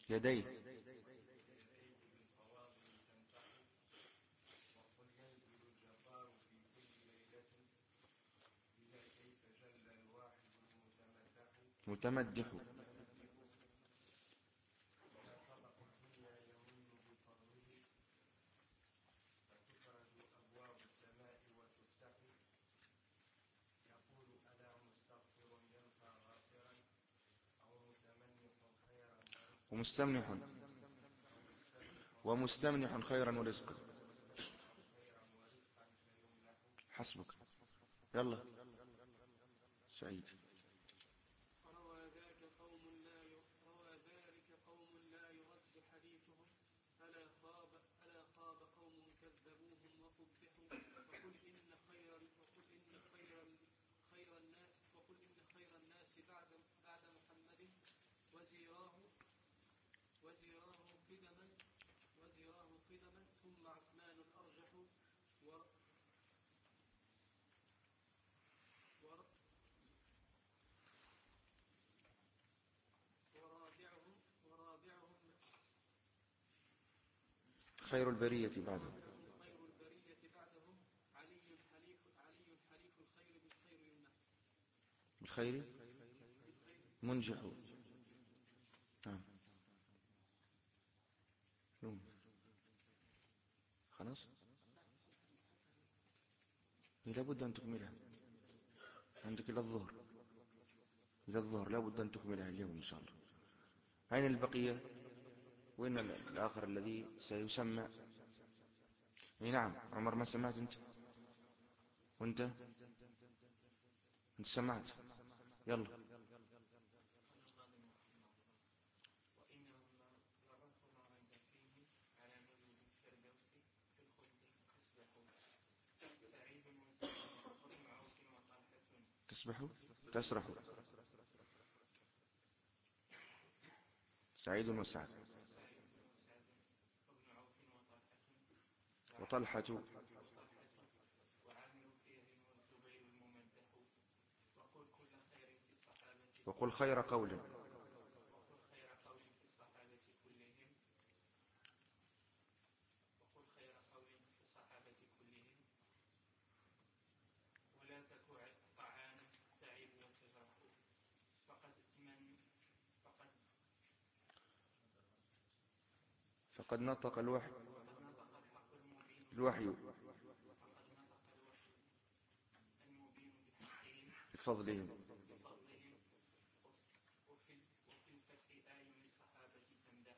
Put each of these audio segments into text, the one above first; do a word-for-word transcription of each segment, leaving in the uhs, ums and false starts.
يديه. متمدح. ومستمنح ومستمنح خيرا ورزقا. حسبك. يلا سعيد. روى ذاك قوم لا روى ذلك قوم لا يرد حديثهم ألا خاب ألا خاب قوم كذبوهم وقبحوا. وقل إن خير وقل إن خير خير الناس وقل إن خير الناس بعد بعد محمد وزيراه وزيراه قدما وزيراه قدما ثم عثمان الأرجح و ورابعهم ورابعهم خير البرية بعدهم خير البرية بعدهم علي حليف علي حليف الخير بالخير يمنح بالخير منجح. نعم. يوم خلاص لابد أن تكملها عندك إلى الظهر. إلى الظهر لابد أن تكملها اليوم إن شاء الله. أين البقية؟ وين الآخر الذي سيسمى؟ اي نعم. عمر ما سمعت أنت؟ وأنت أنت سمعت؟ يلا. تسبح تسرح. سعيد وسعد وطلحة وقل خير قول ولا تك طعانا تعيب وتجرح فقد من فقد فقد نطق الوحي فقد نطق الحق المبين الوحي فقد نطق الوحي المبين بحقهم بفضلهم. بفضلهم وفي وفي الفتح آي للصحابة تمدح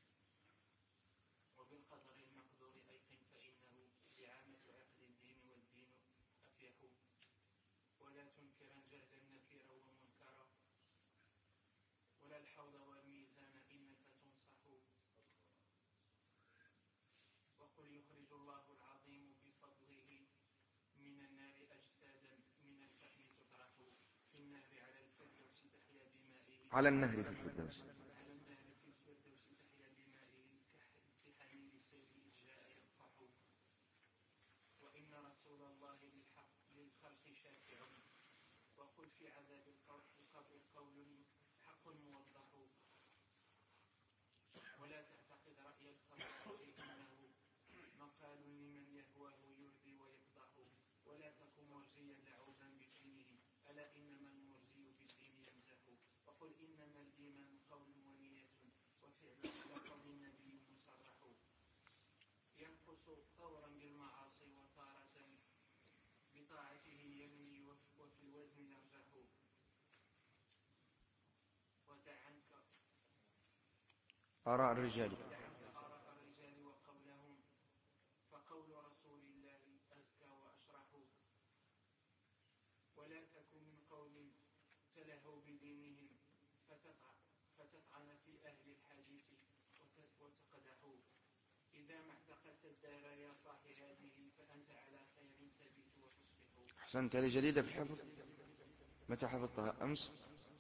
وبالقدر المقدور أيقن فإنه دعامة عقد الدين والدين أفيح ولا تنكرا جهلا نكيرا ومنكرا ولا الحوض والميزان إنك تنصح وقل يخرج الله العظيم بفضله من النار أجسادا من الفحم تطرح في النهر على الفردوس تحيا بمائه على النهر في الفردوس على النهر في الفردوس تحيا بمائه كحمير السيل إذ جاء يقطح وإن رسول الله للحق للخلق شافع وقل في عذاب القبر قول حق موضح ولا تعتقد رأي الخلق إنه مقال لمن يهواه يردي ويفضح ولا تكن مرجيا لعوبا بدينه ألا إنما المرجي بالدين يمزح وقل إنما الإيمان قول ونية وفعل على قول النبي مصرح ينقص طورا بالمعاصي وتارة بطاعته ينمي وفي الوزن يرجح ودع عنك آراء الرجال آراء الرجال وقولهم فقول رسول الله أزكى وأشرح ولا تكن من قوم تلهوا بدينهم فتطعن في أهل الحديث وتقدحوا إذا ما اعتقدت الدار يا صاح هذه فأنت على خير تبيت وتصبح. أحسنت. هذه جديدة في الحفظ. متى حفظتها؟ أمس.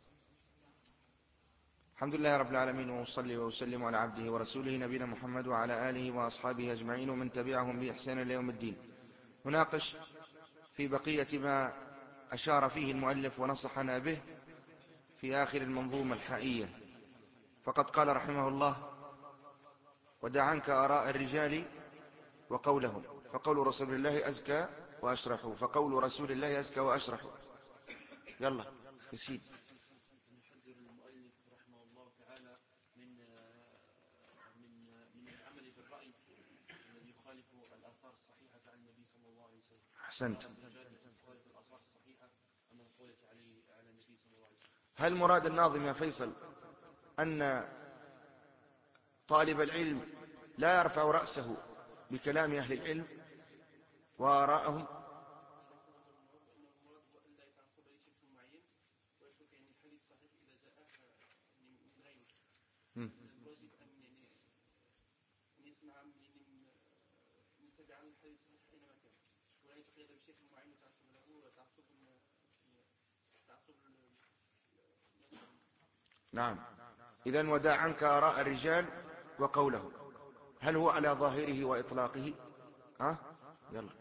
الحمد لله رب العالمين وأصلي وأسلم على عبده ورسوله نبينا محمد وعلى آله وأصحابه أجمعين ومن تبعهم بإحسان إلى يوم الدين. نناقش في بقية ما أشار فيه المؤلف ونصحنا به في آخر المنظومة الحائية. فقد قال رحمه الله: ودع عنك آراء الرجال وقولهم، فقول رسول الله أزكى وأشرح، فقول رسول الله أزكى وأشرح. يلا يسيد. يحذر المؤلف رحمه الله تعالى من من من العمل بالرأي الذي يخالف الآثار الصحيحة عن النبي صلى الله عليه وسلم. أحسنت. يخالف الآثار الصحيحة المنقولة عليه على النبي صلى الله عليه وسلم. هل مراد الناظم يا فيصل أن طالب العلم لا يرفع رأسه بكلام أهل العلم وآراءهم؟ الواجب أن يعني أن يسمع من من تبع الحديث الصحيح أينما كان، ولا يتقيد بشكل معين وتعصب له تعصب تعصب. نعم. إذن ودع عنك آراء الرجال وقولهم، هل هو على ظاهره وإطلاقه؟ ها؟ يلا.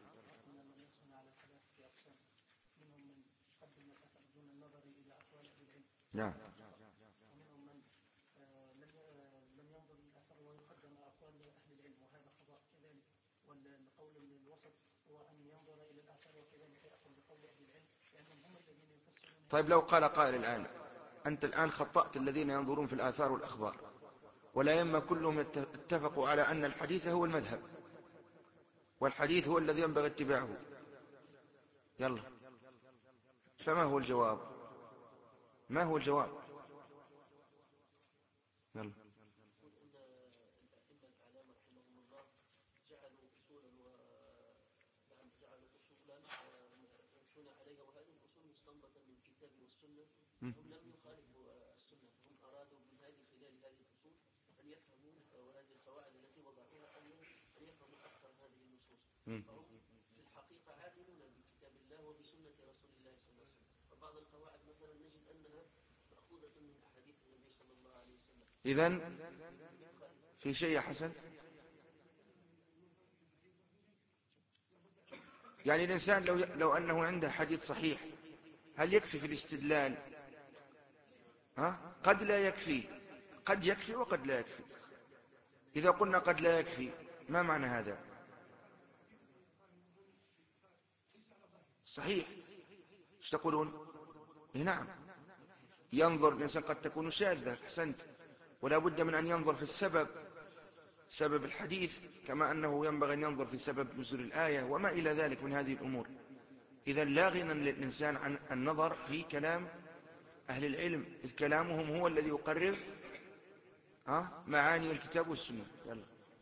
نعم. ومنهم من لم ينظر للأثر ويقدم أقوال أهل العلم، وهذا خطأ كذلك. والقول الوسط هو أن ينظر إلى الأثر وكذلك يأخذ بقول أهل العلم، لأنهم هم الذين يفسرون. طيب لو قال قائل الآن: أنت الآن خطأت الذين ينظرون في الآثار والأخبار، ولا يما كلهم اتفقوا على أن الحديث هو المذهب، والحديث هو الذي ينبغي اتباعه. يلا، فما هو الجواب؟ ما هو الجواب؟ يلا. عليها، وهذه الأصول مستنبطة من الكتاب والسنة. هم لم يخالفوا السنة، هم أرادوا من هذه خلال هذه الأصول أن يفهموا وهذه القواعد التي وضعوها أن يفهموا أكثر هذه النصوص. فهم في الحقيقة عاملون بكتاب الله وبسنة رسول الله صلى الله عليه وسلم. فبعض القواعد مثلا نجد أنها مأخوذة من أحاديث النبي صلى الله عليه وسلم. إذن في شيء يا حسن؟ يعني الإنسان لو, لو أنه عنده حديث صحيح، هل يكفي في الاستدلال؟ ها؟ قد لا يكفي، قد يكفي وقد لا يكفي. إذا قلنا قد لا يكفي، ما معنى هذا؟ صحيح. ايش تقولون؟ إيه نعم، ينظر الإنسان قد تكون شاذة، أحسنت، ولا بد من أن ينظر في السبب، سبب الحديث، كما أنه ينبغي أن ينظر في سبب نزول الآية وما إلى ذلك من هذه الأمور. إذن لا غنى للإنسان عن النظر في كلام أهل العلم، إذ كلامهم هو الذي يقرر ها معاني الكتاب والسنة. يلا.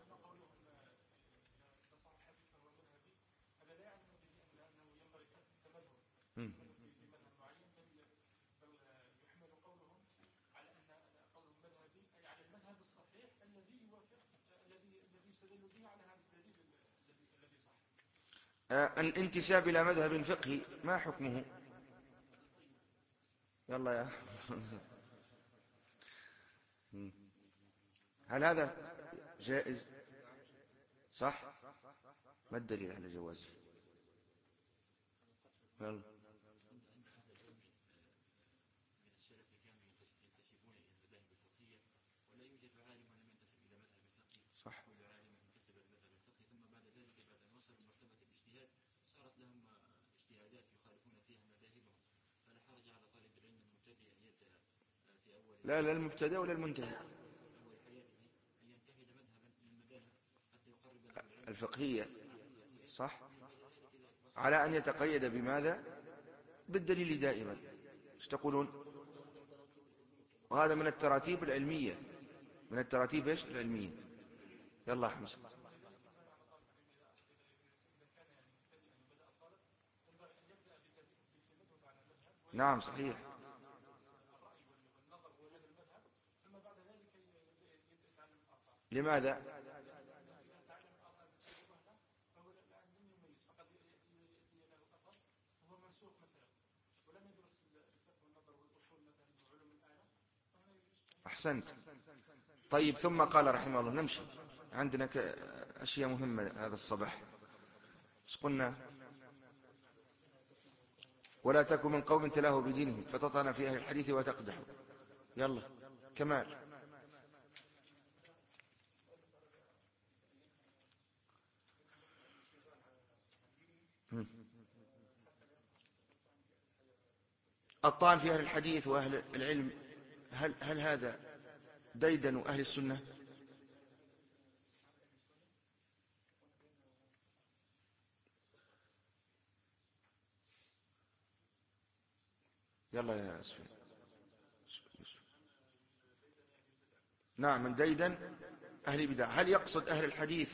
مم. آه الانتساب إلى مذهب فقهي ما حكمه؟ يلا يا هل هذا جائز؟ صح؟ ما الدليل على جوازه؟ يلا. صح. لا لا المبتدئ ولا المنتهي، الفقهية. صح، على أن يتقيد بماذا؟ بالدليل دائما. ايش تقولون؟ وهذا من التراتيب العلمية، من التراتيب ايش العلمية. يلا حمزة. نعم صحيح. لماذا؟ أحسنت. طيب ثم قال رحمه الله، نمشي عندنا أشياء مهمة هذا الصباح. ايش قلنا؟ ولا تكن من قوم تلاه بدينهم فتطعن في أهل الحديث وتقدح. يلا كمال. الطعن في أهل الحديث وأهل العلم، هل, هل هذا ديدن أهل السنة؟ يلا يا أسفل. نعم، من ديدن أهل البدع. هل يقصد أهل الحديث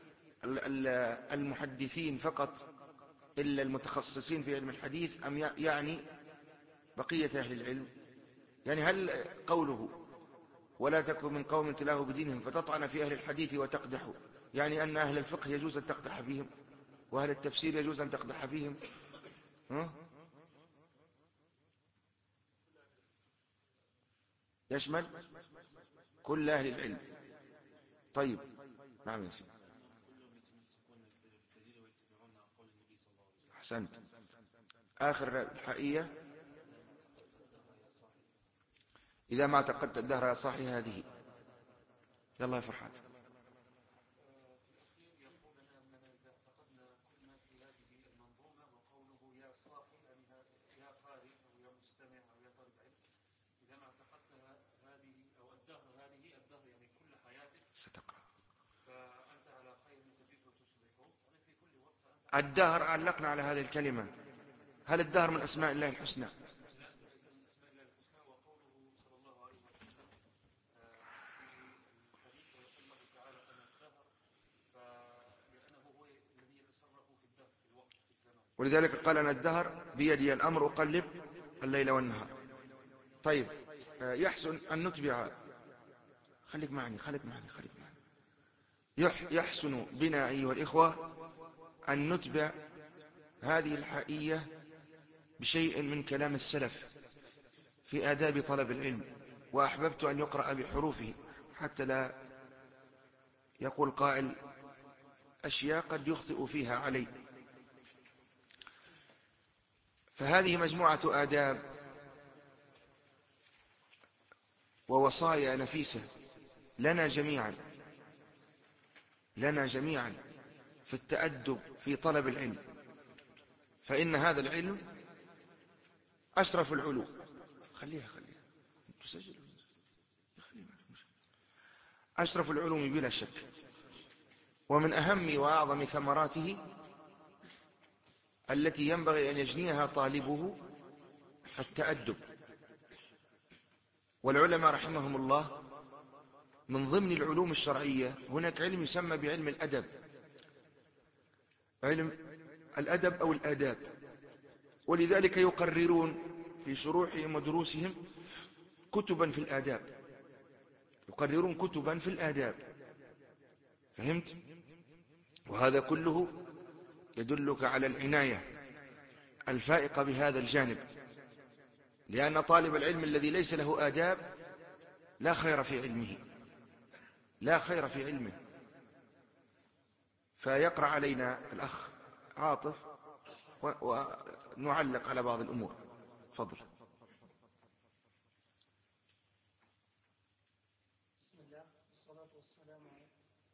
المحدثين فقط إلا المتخصصين في علم الحديث، أم يعني بقية أهل العلم؟ يعني هل قوله ولا تكن من قوم تلاه بدينهم فتطعن في أهل الحديث وتقدح، يعني أن أهل الفقه يجوز أن تقدح فيهم وأهل التفسير يجوز أن تقدح فيهم؟ ها؟ يشمل كل أهل العلم. طيب، نعم يا سيدي، أحسنت. آخر الحقيقة، إذا ما اعتقدت الدهر يا صاحي هذه. يلا يا فرحان. ستقرأ فأنت على خير تبيت وتصبح، أنا في كل وقت. الدهر علقنا على هذه الكلمة. هل الدهر من أسماء الله الحسنى؟ وقوله صلى الله عليه وسلم في الحديث ويقول الله تعالى أنا الدهر، فلأنه هو الذي يتصرف في الدهر في الوقت في الزمان، ولذلك قال أنا الدهر بيدي الأمر أقلب الليل والنهار. طيب، يحسن أن نتبع، خليك معني خليك معني خليك معني يحسن بنا أيها الإخوة أن نتبع هذه الحقيقة بشيء من كلام السلف في آداب طلب العلم، وأحببت أن يقرأ بحروفه حتى لا يقول قائل أشياء قد يخطئ فيها علي. فهذه مجموعة آداب ووصايا نفيسة لنا جميعا لنا جميعا في التأدب في طلب العلم، فإن هذا العلم أشرف العلوم. خليها خليها تسجل. أشرف العلوم بلا شك، ومن أهم وأعظم ثمراته التي ينبغي أن يجنيها طالبه التأدب. والعلماء رحمهم الله من ضمن العلوم الشرعية هناك علم يسمى بعلم الأدب، علم الأدب أو الآداب، ولذلك يقررون في شروحهم ودروسهم كتبا في الآداب، يقررون كتبا في الآداب. فهمت؟ وهذا كله يدلك على العناية الفائقة بهذا الجانب، لأن طالب العلم الذي ليس له آداب لا خير في علمه، لا خير في علمه. فيقرأ علينا الأخ عاطف ونعلق على بعض الأمور. فضل. بسم الله والصلاة والسلام على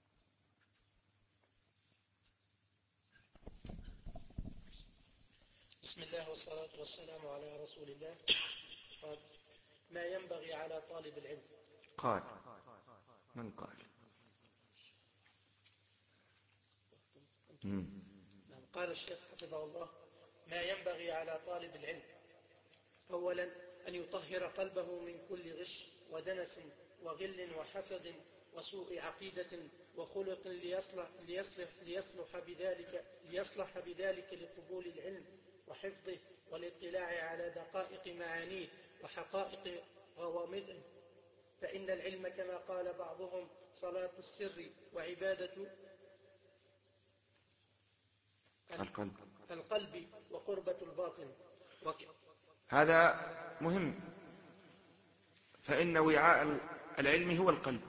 بسم الله والصلاة والسلام على رسول الله. قال ما ينبغي على طالب العلم. قال من قال؟ مم. قال الشيخ حفظه الله ما ينبغي على طالب العلم: أولا أن يطهر قلبه من كل غش ودنس وغل وحسد وسوء عقيدة وخلق ليصلح, ليصلح, ليصلح, بذلك ليصلح بذلك لقبول العلم وحفظه والاطلاع على دقائق معانيه وحقائق غوامضه، فإن العلم كما قال بعضهم صلاة السر وعبادة القلب القلب وقربة الباطن. وك... هذا مهم، فإن وعاء العلم هو القلب،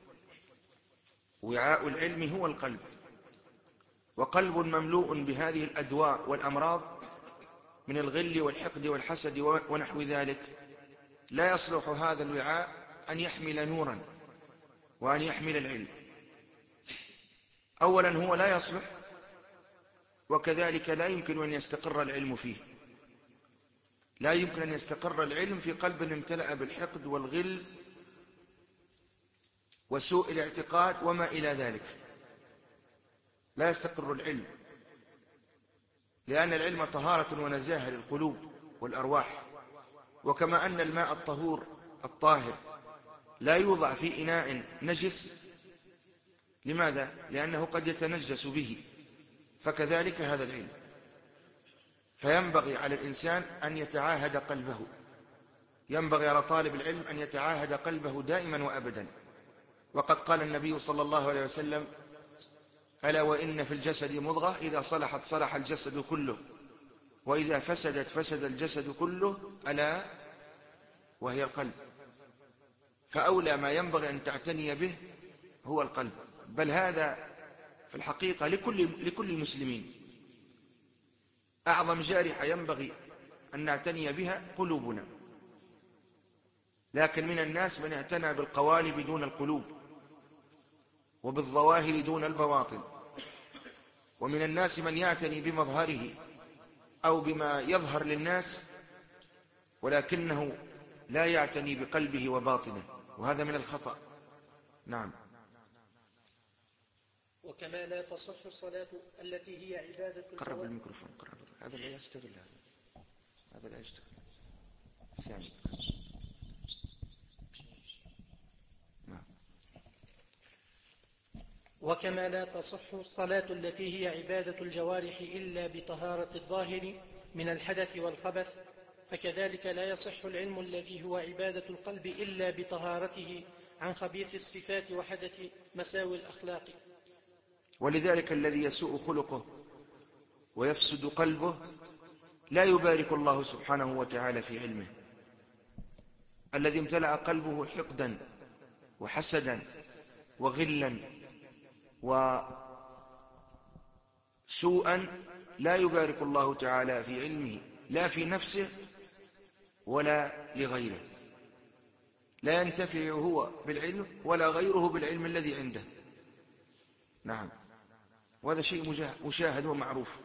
وعاء العلم هو القلب، وقلب مملوء بهذه الأدواء والأمراض من الغل والحقد والحسد ونحو ذلك لا يصلح هذا الوعاء أن يحمل نورا وأن يحمل العلم. أولا هو لا يصلح، وكذلك لا يمكن أن يستقر العلم فيه. لا يمكن أن يستقر العلم في قلب امتلأ بالحقد والغل وسوء الاعتقاد وما إلى ذلك. لا يستقر العلم، لأن العلم طهارة ونزاهة للقلوب والأرواح. وكما أن الماء الطهور الطاهر لا يوضع في إناء نجس، لماذا؟ لأنه قد يتنجس به، فكذلك هذا العلم. فينبغي على الإنسان أن يتعاهد قلبه، ينبغي على طالب العلم أن يتعاهد قلبه دائما وأبدا. وقد قال النبي صلى الله عليه وسلم: ألا وإن في الجسد مضغة إذا صلحت صلح الجسد كله، وإذا فسدت فسد الجسد كله، ألا وهي القلب. فأولى ما ينبغي أن تعتني به هو القلب، بل هذا في الحقيقة لكل, لكل المسلمين. أعظم جارحة ينبغي أن نعتني بها قلوبنا، لكن من الناس من اعتنى بالقوالب دون القلوب، وبالظواهر دون البواطن. ومن الناس من يعتني بمظهره أو بما يظهر للناس، ولكنه لا يعتني بقلبه وباطنه، وهذا من الخطأ. نعم. وكما لا تصح الصلاة التي هي عبادة قرب الميكروفون، قرب. هذا لا يشتغل، هذا هذا لا يشتغل. ثاني. نعم. وكما لا تصح الصلاة التي هي عبادة الجوارح إلا بطهارة الظاهر من الحدث والخبث، فكذلك لا يصح العلم الذي هو عبادة القلب إلا بطهارته عن خبيث الصفات وحدث مساوي الأخلاق. ولذلك الذي يسوء خلقه ويفسد قلبه لا يبارك الله سبحانه وتعالى في علمه. الذي امتلأ قلبه حقدا وحسدا وغلا وسوءا لا يبارك الله تعالى في علمه، لا في نفسه ولا لغيره. لا ينتفع هو بالعلم ولا غيره بالعلم الذي عنده. نعم، وهذا شيء مشاهد ومعروف.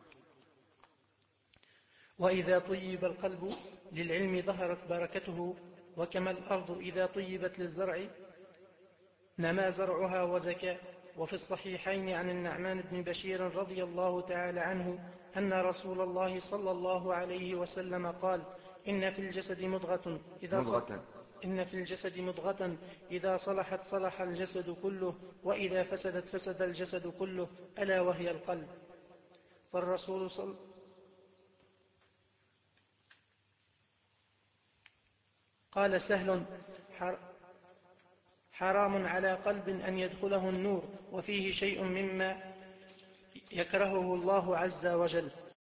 وإذا طيب القلب للعلم ظهرت بركته، وكما الأرض إذا طيبت للزرع نما زرعها وزكى. وفي الصحيحين عن النعمان بن بشير رضي الله تعالى عنه أن رسول الله صلى الله عليه وسلم قال: إن في الجسد مضغة إذا مضغة إن في الجسد مضغة إذا صلحت صلح الجسد كله، وإذا فسدت فسد الجسد كله، ألا وهي القلب. فالرسول صلى قال سهل: حرام على قلب أن يدخله النور، وفيه شيء مما يكرهه الله عز وجل.